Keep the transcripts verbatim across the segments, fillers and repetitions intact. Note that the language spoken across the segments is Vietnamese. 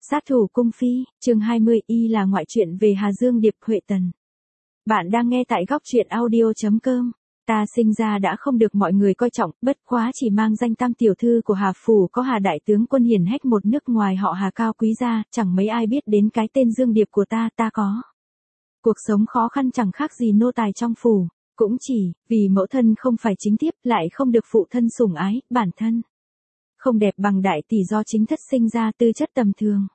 Sát thủ cung phi, chương hai mươi y là ngoại truyện về Hà Dương Điệp Huệ Tần. Bạn đang nghe tại góc truyện audio chấm com. Ta sinh ra đã không được mọi người coi trọng, bất quá chỉ mang danh tam tiểu thư của Hà Phủ có Hà đại tướng quân hiển hách một nước ngoài họ Hà cao quý gia, chẳng mấy ai biết đến cái tên Dương Điệp của ta, ta có. Cuộc sống khó khăn chẳng khác gì nô tài trong phủ, cũng chỉ vì mẫu thân không phải chính thiếp, lại không được phụ thân sủng ái, bản thân không đẹp bằng đại tỷ do chính thất sinh ra, tư chất tầm thường.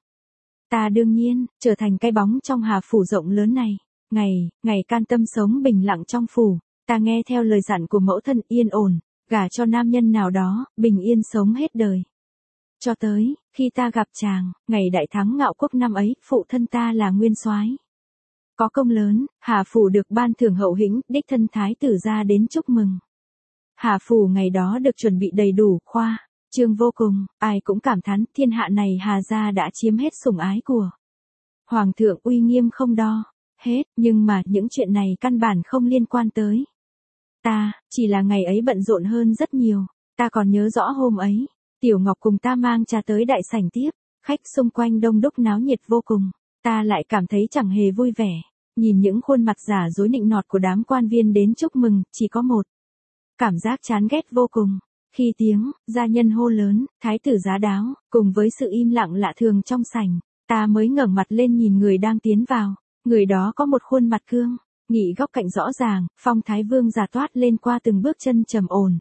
Ta đương nhiên, trở thành cái bóng trong Hà Phủ rộng lớn này. Ngày, ngày can tâm sống bình lặng trong phủ, ta nghe theo lời dặn của mẫu thân yên ổn, gả cho nam nhân nào đó, bình yên sống hết đời. Cho tới, khi ta gặp chàng, ngày đại thắng Ngạo Quốc năm ấy, phụ thân ta là nguyên soái, có công lớn, Hà Phủ được ban thưởng hậu hĩnh, đích thân thái tử ra đến chúc mừng. Hà Phủ ngày đó được chuẩn bị đầy đủ, khoa trương vô cùng, ai cũng cảm thán thiên hạ này Hà gia đã chiếm hết sủng ái của hoàng thượng, uy nghiêm không đo hết, nhưng mà những chuyện này căn bản không liên quan tới ta, chỉ là ngày ấy bận rộn hơn rất nhiều. Ta còn nhớ rõ hôm ấy, Tiểu Ngọc cùng ta mang trà tới đại sảnh tiếp, khách xung quanh đông đúc náo nhiệt vô cùng, ta lại cảm thấy chẳng hề vui vẻ, nhìn những khuôn mặt giả dối nịnh nọt của đám quan viên đến chúc mừng, chỉ có một cảm giác chán ghét vô cùng. Khi tiếng gia nhân hô lớn, thái tử giá đáo, cùng với sự im lặng lạ thường trong sảnh, ta mới ngẩng mặt lên nhìn người đang tiến vào. Người đó có một khuôn mặt cương nghị, góc cạnh rõ ràng, phong thái vương giả toát lên qua từng bước chân trầm ổn.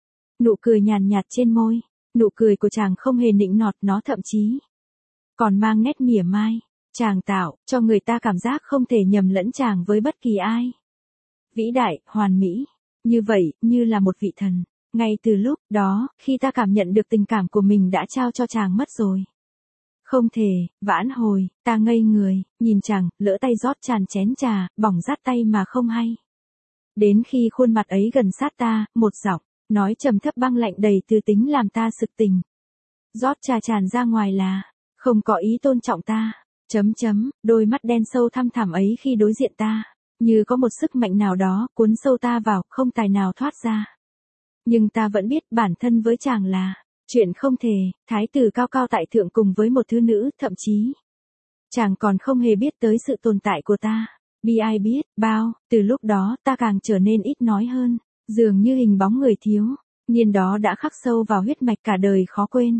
Nụ cười nhàn nhạt trên môi, nụ cười của chàng không hề nịnh nọt, nó thậm chí còn mang nét mỉa mai. Chàng tạo cho người ta cảm giác không thể nhầm lẫn chàng với bất kỳ ai. Vĩ đại, hoàn mỹ, như vậy, như là một vị thần. Ngay từ lúc đó, khi ta cảm nhận được tình cảm của mình đã trao cho chàng mất rồi, không thể vãn hồi, ta ngây người, nhìn chàng, lỡ tay rót tràn chén trà, bỏng rát tay mà không hay. Đến khi khuôn mặt ấy gần sát ta, một giọng nói trầm thấp băng lạnh đầy tư tính làm ta sực tỉnh. Rót trà tràn ra ngoài là không có ý tôn trọng ta. Chấm chấm, đôi mắt đen sâu thăm thẳm ấy khi đối diện ta, như có một sức mạnh nào đó cuốn sâu ta vào, không tài nào thoát ra. Nhưng ta vẫn biết bản thân với chàng là chuyện không thể. Thái tử cao cao tại thượng cùng với một thứ nữ, thậm chí chàng còn không hề biết tới sự tồn tại của ta. Bi ai biết bao, từ lúc đó ta càng trở nên ít nói hơn, dường như hình bóng người thiếu niên đó đã khắc sâu vào huyết mạch cả đời khó quên.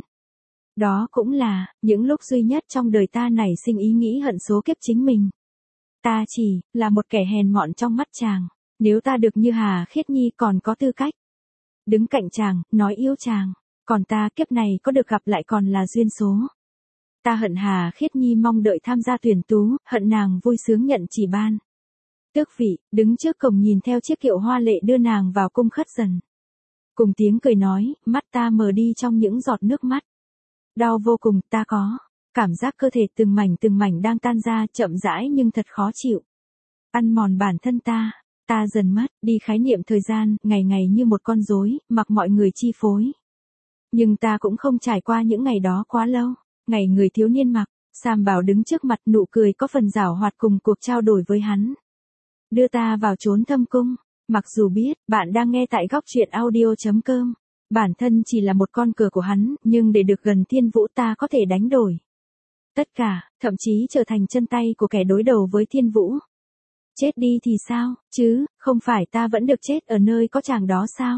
Đó cũng là những lúc duy nhất trong đời ta nảy sinh ý nghĩ hận số kiếp chính mình. Ta chỉ là một kẻ hèn mọn trong mắt chàng. Nếu ta được như Hà Khiết Nhi còn có tư cách đứng cạnh chàng, nói yêu chàng, còn ta kiếp này có được gặp lại còn là duyên số. Ta hận Hà Khiết Nhi mong đợi tham gia tuyển tú, hận nàng vui sướng nhận chỉ ban tước vị, đứng trước cổng nhìn theo chiếc kiệu hoa lệ đưa nàng vào cung khất dần. Cùng tiếng cười nói, mắt ta mờ đi trong những giọt nước mắt. Đau vô cùng, ta có cảm giác cơ thể từng mảnh từng mảnh đang tan ra, chậm rãi nhưng thật khó chịu, ăn mòn bản thân ta. Ta dần mất đi khái niệm thời gian, ngày ngày như một con rối, mặc mọi người chi phối. Nhưng ta cũng không trải qua những ngày đó quá lâu. Ngày người thiếu niên mặc sam bào đứng trước mặt, nụ cười có phần giảo hoạt cùng cuộc trao đổi với hắn đưa ta vào chốn thâm cung. Mặc dù biết bạn đang nghe tại góc truyện audio chấm com, bản thân chỉ là một con cờ của hắn, nhưng để được gần Thiên Vũ ta có thể đánh đổi tất cả, thậm chí trở thành chân tay của kẻ đối đầu với Thiên Vũ. Chết đi thì sao, chứ, không phải ta vẫn được chết ở nơi có chàng đó sao?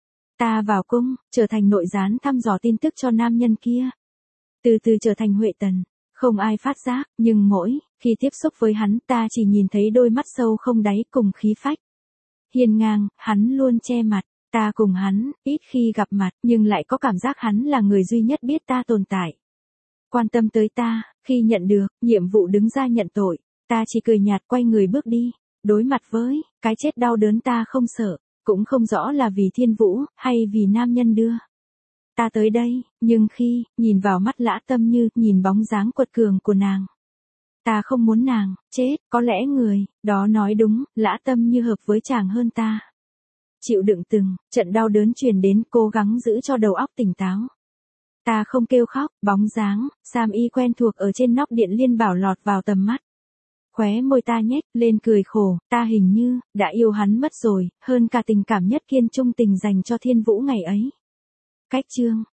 Ta vào cung, trở thành nội gián thăm dò tin tức cho nam nhân kia. Từ từ trở thành Huệ Tần, không ai phát giác, nhưng mỗi khi tiếp xúc với hắn ta chỉ nhìn thấy đôi mắt sâu không đáy cùng khí phách hiên ngang, hắn luôn che mặt. Ta cùng hắn, ít khi gặp mặt, nhưng lại có cảm giác hắn là người duy nhất biết ta tồn tại, quan tâm tới ta. Khi nhận được nhiệm vụ đứng ra nhận tội, ta chỉ cười nhạt quay người bước đi. Đối mặt với cái chết đau đớn ta không sợ, cũng không rõ là vì Thiên Vũ, hay vì nam nhân đưa ta tới đây, nhưng khi nhìn vào mắt Lã Tâm Như, nhìn bóng dáng quật cường của nàng, ta không muốn nàng chết. Có lẽ người đó nói đúng, Lã Tâm Như hợp với chàng hơn ta. Chịu đựng từng trận đau đớn truyền đến, cố gắng giữ cho đầu óc tỉnh táo. Ta không kêu khóc, bóng dáng Sam Y quen thuộc ở trên nóc điện Liên Bảo lọt vào tầm mắt. Khóe môi ta nhếch lên cười khổ, ta hình như đã yêu hắn mất rồi, hơn cả tình cảm nhất kiên trung tình dành cho Thiên Vũ ngày ấy. Cách chương